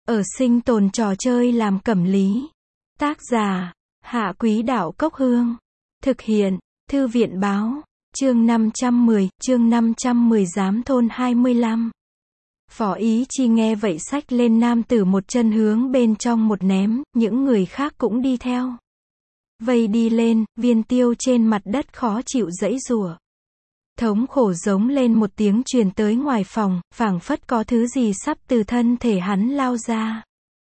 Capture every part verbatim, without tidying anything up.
Ở sinh tồn trò chơi làm cẩm lý. Tác giả, Hạ Quý Đạo Cốc Hương. Thực hiện, Thư viện Báo. Chương năm trăm mười, chương năm trăm mười Giám thôn hai mươi lăm. Phó Ý Chi nghe vậy xách lên nam tử một chân hướng bên trong một ném, những người khác cũng đi theo. Vây đi lên, Viên Tiêu trên mặt đất khó chịu giãy giụa. Thống khổ giống lên một tiếng truyền tới ngoài phòng, phảng phất có thứ gì sắp từ thân thể hắn lao ra.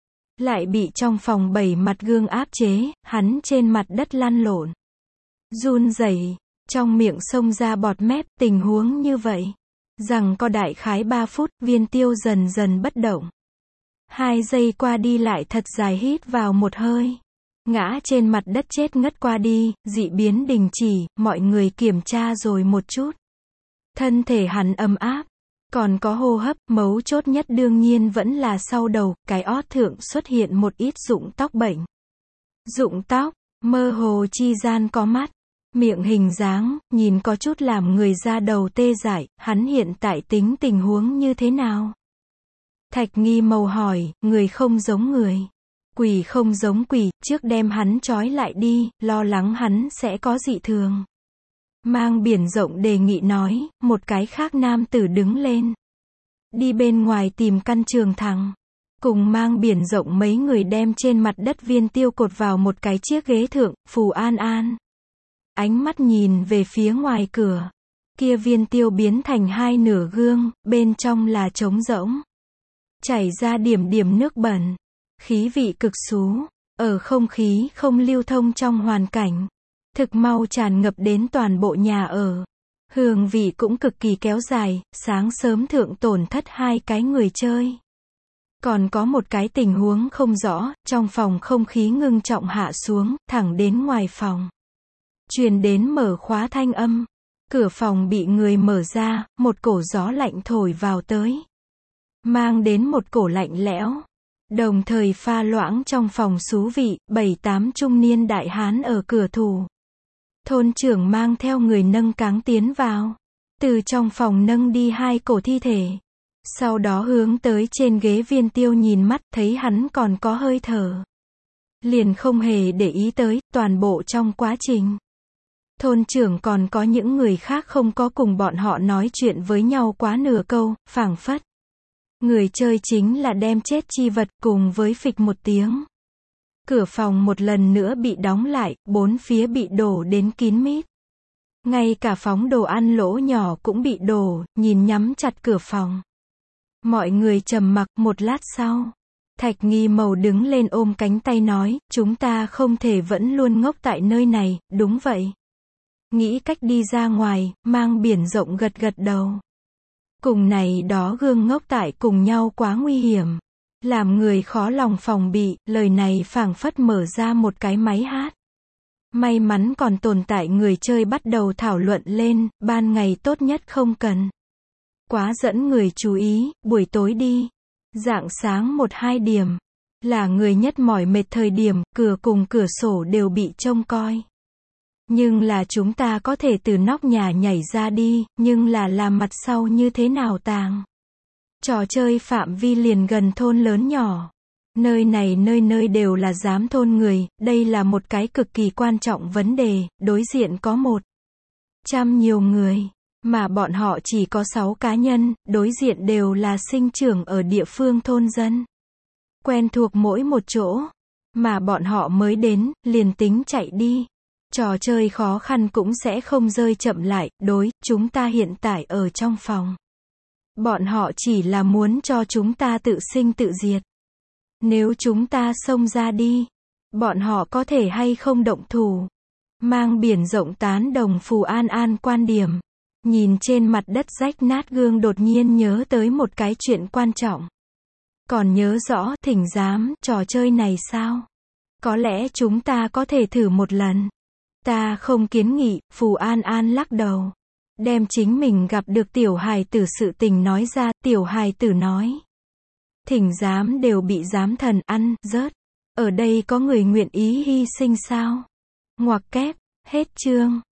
Lại bị trong phòng bảy mặt gương áp chế, hắn trên mặt đất lăn lộn. Run rẩy, trong miệng xông ra bọt mép, tình huống như vậy. Rằng có đại khái ba phút, Viên Tiêu dần dần bất động. Hai giây qua đi lại thật dài hít vào một hơi. Ngã trên mặt đất chết ngất qua đi, dị biến đình chỉ, mọi người kiểm tra rồi một chút. Thân thể hắn ấm áp, còn có hô hấp, mấu chốt nhất đương nhiên vẫn là sau đầu, cái ót thượng xuất hiện một ít rụng tóc bệnh. Rụng tóc, mơ hồ chi gian có mắt, miệng hình dáng, nhìn có chút làm người da đầu tê dại, hắn hiện tại tính tình huống như thế nào? Thạch Nghi Mầu hỏi, người không giống người. Quỷ không giống quỷ, trước đem hắn trói lại đi, lo lắng hắn sẽ có dị thường. Mang Biển Rộng đề nghị nói, một cái khác nam tử đứng lên. Đi bên ngoài tìm căn trường thẳng. Cùng Mang Biển Rộng mấy người đem trên mặt đất Viên Tiêu cột vào một cái chiếc ghế thượng, Phù An An. Ánh mắt nhìn về phía ngoài cửa. Kia Viên Tiêu biến thành hai nửa gương, bên trong là trống rỗng. Chảy ra điểm điểm nước bẩn. Khí vị cực xú, ở không khí không lưu thông trong hoàn cảnh. Thực mau tràn ngập đến toàn bộ nhà ở. Hương vị cũng cực kỳ kéo dài, sáng sớm thượng tổn thất hai cái người chơi. Còn có một cái tình huống không rõ, trong phòng không khí ngưng trọng hạ xuống, thẳng đến ngoài phòng. Truyền đến mở khóa thanh âm. Cửa phòng bị người mở ra, một cổ gió lạnh thổi vào tới. Mang đến một cổ lạnh lẽo. Đồng thời pha loãng trong phòng xú vị, bảy tám trung niên đại hán ở cửa thủ. Thôn trưởng mang theo người nâng cáng tiến vào. Từ trong phòng nâng đi hai cổ thi thể. Sau đó hướng tới trên ghế Viên Tiêu nhìn mắt, thấy hắn còn có hơi thở. Liền không hề để ý tới, toàn bộ trong quá trình. Thôn trưởng còn có những người khác không có cùng bọn họ nói chuyện với nhau quá nửa câu, phảng phất. Người chơi chính là đem chết chi vật cùng với phịch một tiếng. Cửa phòng một lần nữa bị đóng lại, bốn phía bị đổ đến kín mít. Ngay cả phóng đồ ăn lỗ nhỏ cũng bị đổ, nhìn nhắm chặt cửa phòng. Mọi người trầm mặc một lát sau. Thạch Nghi Mầu đứng lên ôm cánh tay nói, chúng ta không thể vẫn luôn ngốc tại nơi này, đúng vậy. Nghĩ cách đi ra ngoài, Mang Biển Rộng gật gật đầu. Cùng này đó gương ngốc tại cùng nhau quá nguy hiểm. Làm người khó lòng phòng bị, lời này phảng phất mở ra một cái máy hát. May mắn còn tồn tại người chơi bắt đầu thảo luận lên, ban ngày tốt nhất không cần. Quá dẫn người chú ý, buổi tối đi. Rạng sáng một hai điểm. Là người nhất mỏi mệt thời điểm, cửa cùng cửa sổ đều bị trông coi. Nhưng là chúng ta có thể từ nóc nhà nhảy ra đi, nhưng là làm mặt sau như thế nào tàng. Trò chơi phạm vi liền gần thôn lớn nhỏ. Nơi này nơi nơi đều là giám thôn người, đây là một cái cực kỳ quan trọng vấn đề, đối diện có một trăm nhiều người, mà bọn họ chỉ có sáu cá nhân, đối diện đều là sinh trưởng ở địa phương thôn dân. Quen thuộc mỗi một chỗ, mà bọn họ mới đến, liền tính chạy đi. Trò chơi khó khăn cũng sẽ không rơi chậm lại, đối, chúng ta hiện tại ở trong phòng. Bọn họ chỉ là muốn cho chúng ta tự sinh tự diệt. Nếu chúng ta xông ra đi, bọn họ có thể hay không động thủ. Mang Biển Rộng tán đồng Phù An An quan điểm. Nhìn trên mặt đất rách nát gương đột nhiên nhớ tới một cái chuyện quan trọng. Còn nhớ rõ, thỉnh giám, trò chơi này sao? Có lẽ chúng ta có thể thử một lần. Ta không kiến nghị, Phù An An lắc đầu. Đem chính mình gặp được tiểu hài tử sự tình nói ra, tiểu hài tử nói. Thỉnh giám đều bị giám thần ăn, rớt. Ở đây có người nguyện ý hy sinh sao? Ngoặc kép, hết chương.